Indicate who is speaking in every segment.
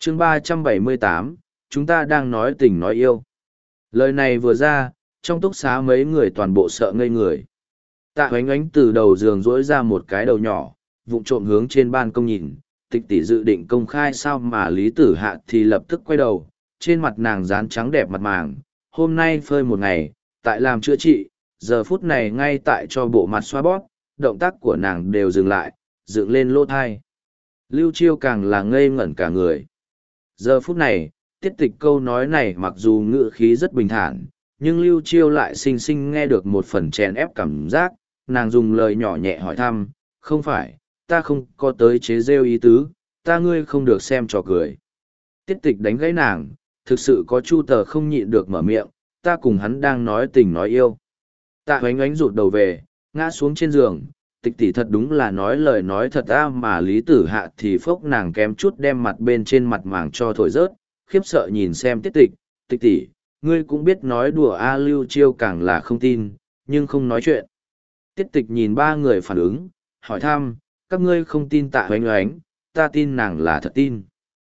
Speaker 1: chương 378, chúng ta đang nói tình nói yêu. Lời này vừa ra, trong túc xá mấy người toàn bộ sợ ngây người. Tạ Hoánh Ánh từ đầu giường rỗi ra một cái đầu nhỏ, vụng trộm hướng trên ban công nhìn, Tịch tỷ dự định công khai sao mà Lý Tử Hạ thì lập tức quay đầu, trên mặt nàng dán trắng đẹp mặt màng, hôm nay phơi một ngày, tại làm chữa trị, giờ phút này ngay tại cho bộ mặt xoa bóp, động tác của nàng đều dừng lại, dựng lên lỗ thai. Lưu Chiêu càng là ngây ngẩn cả người. Giờ phút này, tiết tịch câu nói này mặc dù ngữ khí rất bình thản, nhưng Lưu Chiêu lại xinh xinh nghe được một phần chèn ép cảm giác, nàng dùng lời nhỏ nhẹ hỏi thăm, không phải, ta không có tới chế rêu ý tứ, ta ngươi không được xem trò cười. Tiết tịch đánh gãy nàng, thực sự có Chu Tờ không nhịn được mở miệng, ta cùng hắn đang nói tình nói yêu. Tạ Hoánh Ánh rụt đầu về, ngã xuống trên giường, tịch tỷ thật đúng là nói lời nói thật mà Lý Tử Hạ thì phốc nàng kém chút đem mặt bên trên mặt màng cho thổi rớt, khiếp sợ nhìn xem tiết tịch, tịch tỷ, ngươi cũng biết nói đùa Lưu Chiêu càng là không tin, nhưng không nói chuyện. Tiết tịch nhìn ba người phản ứng, hỏi thăm, các ngươi không tin Tạ Hoánh Ánh, ta tin nàng là thật tin.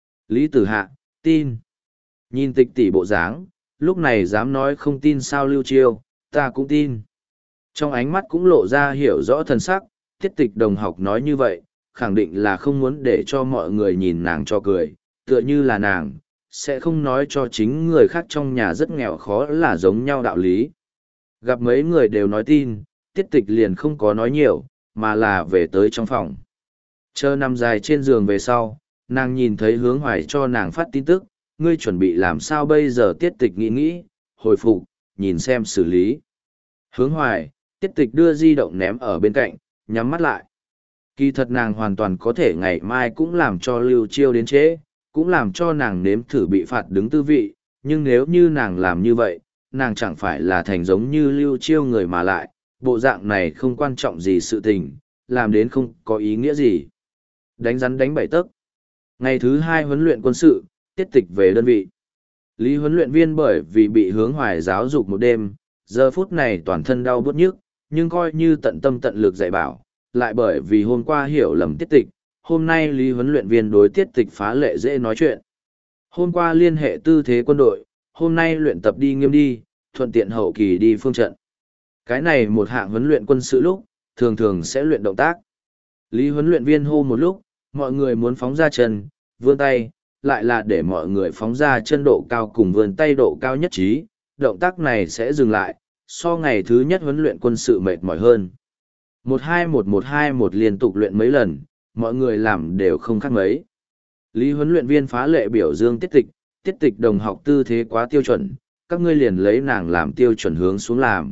Speaker 1: Lý Tử Hạ, tin. Nhìn tịch tỷ bộ dáng, lúc này dám nói không tin sao Lưu Chiêu, ta cũng tin. Trong ánh mắt cũng lộ ra hiểu rõ thần sắc, tiết tịch đồng học nói như vậy, khẳng định là không muốn để cho mọi người nhìn nàng cho cười, tựa như là nàng, sẽ không nói cho chính người khác trong nhà rất nghèo khó là giống nhau đạo lý. Gặp mấy người đều nói tin, tiết tịch liền không có nói nhiều, mà là về tới trong phòng. Chờ nằm dài trên giường về sau, nàng nhìn thấy Hướng Hoài cho nàng phát tin tức, ngươi chuẩn bị làm sao bây giờ tiết tịch nghĩ, hồi phục, nhìn xem xử lý. Hướng Hoài, tiết tịch đưa di động ném ở bên cạnh, nhắm mắt lại. Kỳ thật nàng hoàn toàn có thể ngày mai cũng làm cho Lưu Chiêu đến trễ, cũng làm cho nàng nếm thử bị phạt đứng tư vị, nhưng nếu như nàng làm như vậy, nàng chẳng phải là thành giống như Lưu Chiêu người mà lại, bộ dạng này không quan trọng gì sự tình, làm đến không có ý nghĩa gì. Đánh rắn đánh bảy tấc. Ngày thứ 2 huấn luyện quân sự, tiết tịch về đơn vị. Lý huấn luyện viên bởi vì bị Hướng Hoài giáo dục một đêm, giờ phút này toàn thân đau bứt nhức, nhưng coi như tận tâm tận lực dạy bảo, lại bởi vì hôm qua hiểu lầm tiết tịch, hôm nay Lý huấn luyện viên đối tiết tịch phá lệ dễ nói chuyện. Hôm qua liên hệ tư thế quân đội, hôm nay luyện tập đi nghiêm đi, thuận tiện hậu kỳ đi phương trận. Cái này một hạng huấn luyện quân sự lúc, thường thường sẽ luyện động tác. Lý huấn luyện viên hô một lúc, mọi người muốn phóng ra chân, vươn tay, lại là để mọi người phóng ra chân độ cao cùng vươn tay độ cao nhất trí, động tác này sẽ dừng lại, so ngày thứ nhất huấn luyện quân sự mệt mỏi hơn. 1-2-1-1-2-1 liên tục luyện mấy lần, mọi người làm đều không khác mấy. Lý huấn luyện viên phá lệ biểu dương tiết tịch đồng học tư thế quá tiêu chuẩn, các ngươi liền lấy nàng làm tiêu chuẩn hướng xuống làm.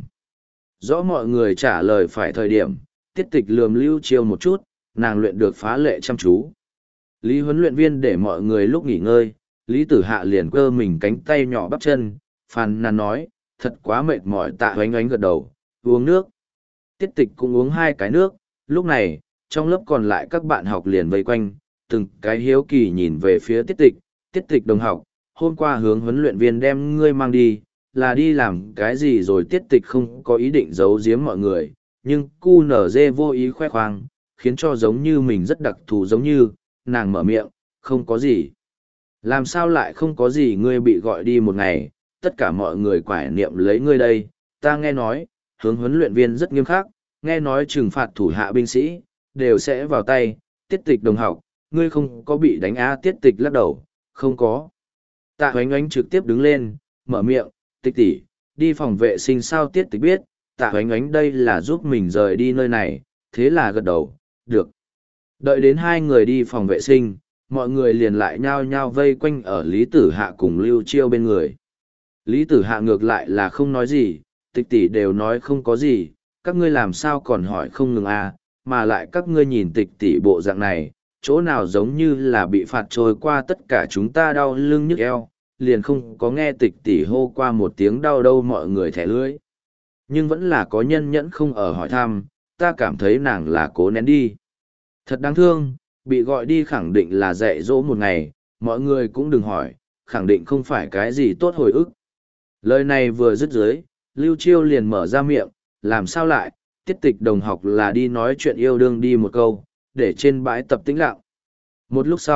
Speaker 1: Rõ mọi người trả lời phải thời điểm, tiết tịch lườm Lưu Chiêu một chút, nàng luyện được phá lệ chăm chú. Lý huấn luyện viên để mọi người lúc nghỉ ngơi, Lý Tử Hạ liền cơ mình cánh tay nhỏ bắp chân, phàn nàn nói, thật quá mệt mỏi. Tạ Hoánh Ánh gật đầu, uống nước. Tiết tịch cũng uống 2 cái nước, lúc này, trong lớp còn lại các bạn học liền vây quanh, từng cái hiếu kỳ nhìn về phía tiết tịch đồng học, hôm qua hướng huấn luyện viên đem ngươi mang đi, là đi làm cái gì rồi tiết tịch không có ý định giấu giếm mọi người, nhưng QNZ vô ý khoe khoang, khiến cho giống như mình rất đặc thù giống như, nàng mở miệng, không có gì. Làm sao lại không có gì ngươi bị gọi đi một ngày, tất cả mọi người quải niệm lấy ngươi đây, ta nghe nói, hướng huấn luyện viên rất nghiêm khắc, nghe nói trừng phạt thủ hạ binh sĩ, đều sẽ vào tay, tiết tịch đồng học, ngươi không có bị đánh á tiết tịch lắc đầu, không có. Tạ Hoánh Ánh trực tiếp đứng lên, mở miệng, tịch tỷ, đi phòng vệ sinh sao tiết tịch biết, Tạ Hoánh Ánh đây là giúp mình rời đi nơi này, thế là gật đầu, được. Đợi đến 2 người đi phòng vệ sinh, mọi người liền lại nhao nhao vây quanh ở Lý Tử Hạ cùng Lưu Chiêu bên người. Lý Tử Hạ ngược lại là không nói gì, tịch tỷ đều nói không có gì, các ngươi làm sao còn hỏi không ngừng à, mà lại các ngươi nhìn tịch tỷ bộ dạng này, chỗ nào giống như là bị phạt trôi qua tất cả chúng ta đau lưng nhức eo, liền không có nghe tịch tỷ hô qua một tiếng đau đâu mọi người thẻ lưỡi. Nhưng vẫn là có nhân nhẫn không ở hỏi thăm, ta cảm thấy nàng là cố nén đi. Thật đáng thương, bị gọi đi khẳng định là dạy dỗ một ngày, mọi người cũng đừng hỏi, khẳng định không phải cái gì tốt hồi ức. Lời này vừa dứt dưới, Lưu Chiêu liền mở ra miệng, làm sao lại, tiết tịch đồng học là đi nói chuyện yêu đương đi một câu, để trên bãi tập tĩnh lặng. Một lúc sau,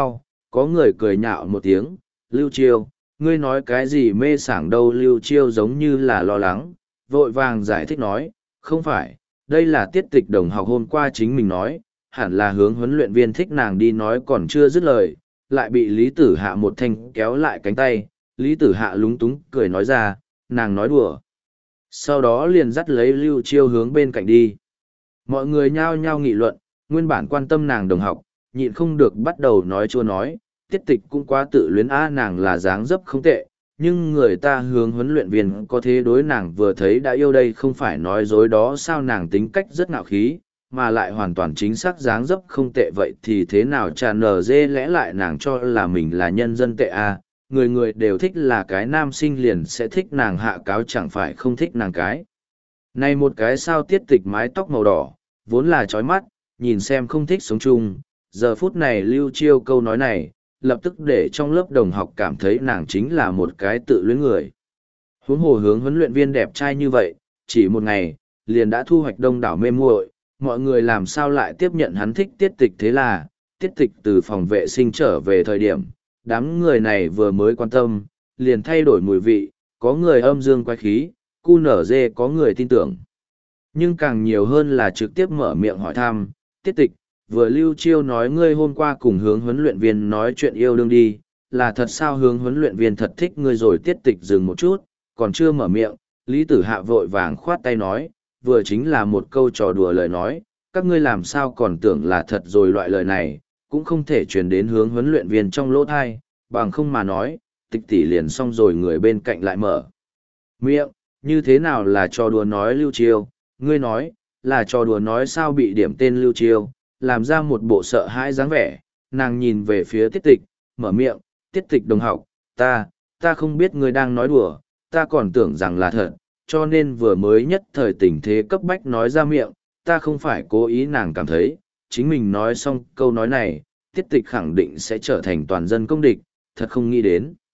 Speaker 1: Có người cười nhạo một tiếng, Lưu Chiêu, ngươi nói cái gì mê sảng đâu. Lưu Chiêu giống như là lo lắng, vội vàng giải thích nói, không phải, đây là tiết tịch đồng học hôm qua chính mình nói, hẳn là hướng huấn luyện viên thích nàng đi nói còn chưa dứt lời, lại bị Lý Tử Hạ một thanh kéo lại cánh tay. Lý Tử Hạ lúng túng cười nói ra, nàng nói đùa. Sau đó liền dắt lấy Lưu Chiêu hướng bên cạnh đi. Mọi người nhao nhao nghị luận, nguyên bản quan tâm nàng đồng học, nhịn không được bắt đầu nói chua nói, tiết tịch cũng quá tự luyến nàng là dáng dấp không tệ, nhưng người ta hướng huấn luyện viên có thế đối nàng vừa thấy đã yêu đây không phải nói dối đó sao. Nàng tính cách rất ngạo khí, mà lại hoàn toàn chính xác dáng dấp không tệ, vậy thì thế nào tràn nở dê lẽ lại nàng cho là mình là nhân dân tệ người người đều thích là cái nam sinh liền sẽ thích nàng hạ cáo chẳng phải không thích nàng cái. Này một cái sao tiết tịch mái tóc màu đỏ, vốn là chói mắt, nhìn xem không thích sống chung, giờ phút này Lưu Chiêu câu nói này, lập tức để trong lớp đồng học cảm thấy nàng chính là một cái tự luyến người. Huống hồ hướng huấn luyện viên đẹp trai như vậy, chỉ một ngày, liền đã thu hoạch đông đảo mê muội, mọi người làm sao lại tiếp nhận hắn thích tiết tịch. Thế là, tiết tịch từ phòng vệ sinh trở về thời điểm, đám người này vừa mới quan tâm, liền thay đổi mùi vị, có người âm dương quái khí, cu nở dê có người tin tưởng. Nhưng càng nhiều hơn là trực tiếp mở miệng hỏi thăm, tiết tịch, vừa Lưu Chiêu nói ngươi hôm qua cùng hướng huấn luyện viên nói chuyện yêu đương đi, là thật sao hướng huấn luyện viên thật thích ngươi rồi. Tiết tịch dừng một chút, còn chưa mở miệng, Lý Tử Hạ vội vàng khoát tay nói, vừa chính là một câu trò đùa lời nói, các ngươi làm sao còn tưởng là thật rồi. Loại lời này, cũng không thể truyền đến hướng huấn luyện viên trong lỗ thai, bằng không mà nói, tịch tỷ liền xong rồi. Người bên cạnh lại mở miệng, như thế nào là trò đùa nói Lưu Chiêu, ngươi nói, là trò đùa nói sao. Bị điểm tên Lưu Chiêu, làm ra một bộ sợ hãi dáng vẻ, nàng nhìn về phía tiết tịch, mở miệng, tiết tịch đồng học, ta không biết ngươi đang nói đùa, ta còn tưởng rằng là thật, cho nên vừa mới nhất thời tình thế cấp bách nói ra miệng, ta không phải cố ý. Nàng cảm thấy, chính mình nói xong câu nói này, tiết tịch khẳng định sẽ trở thành toàn dân công địch, thật không nghĩ đến.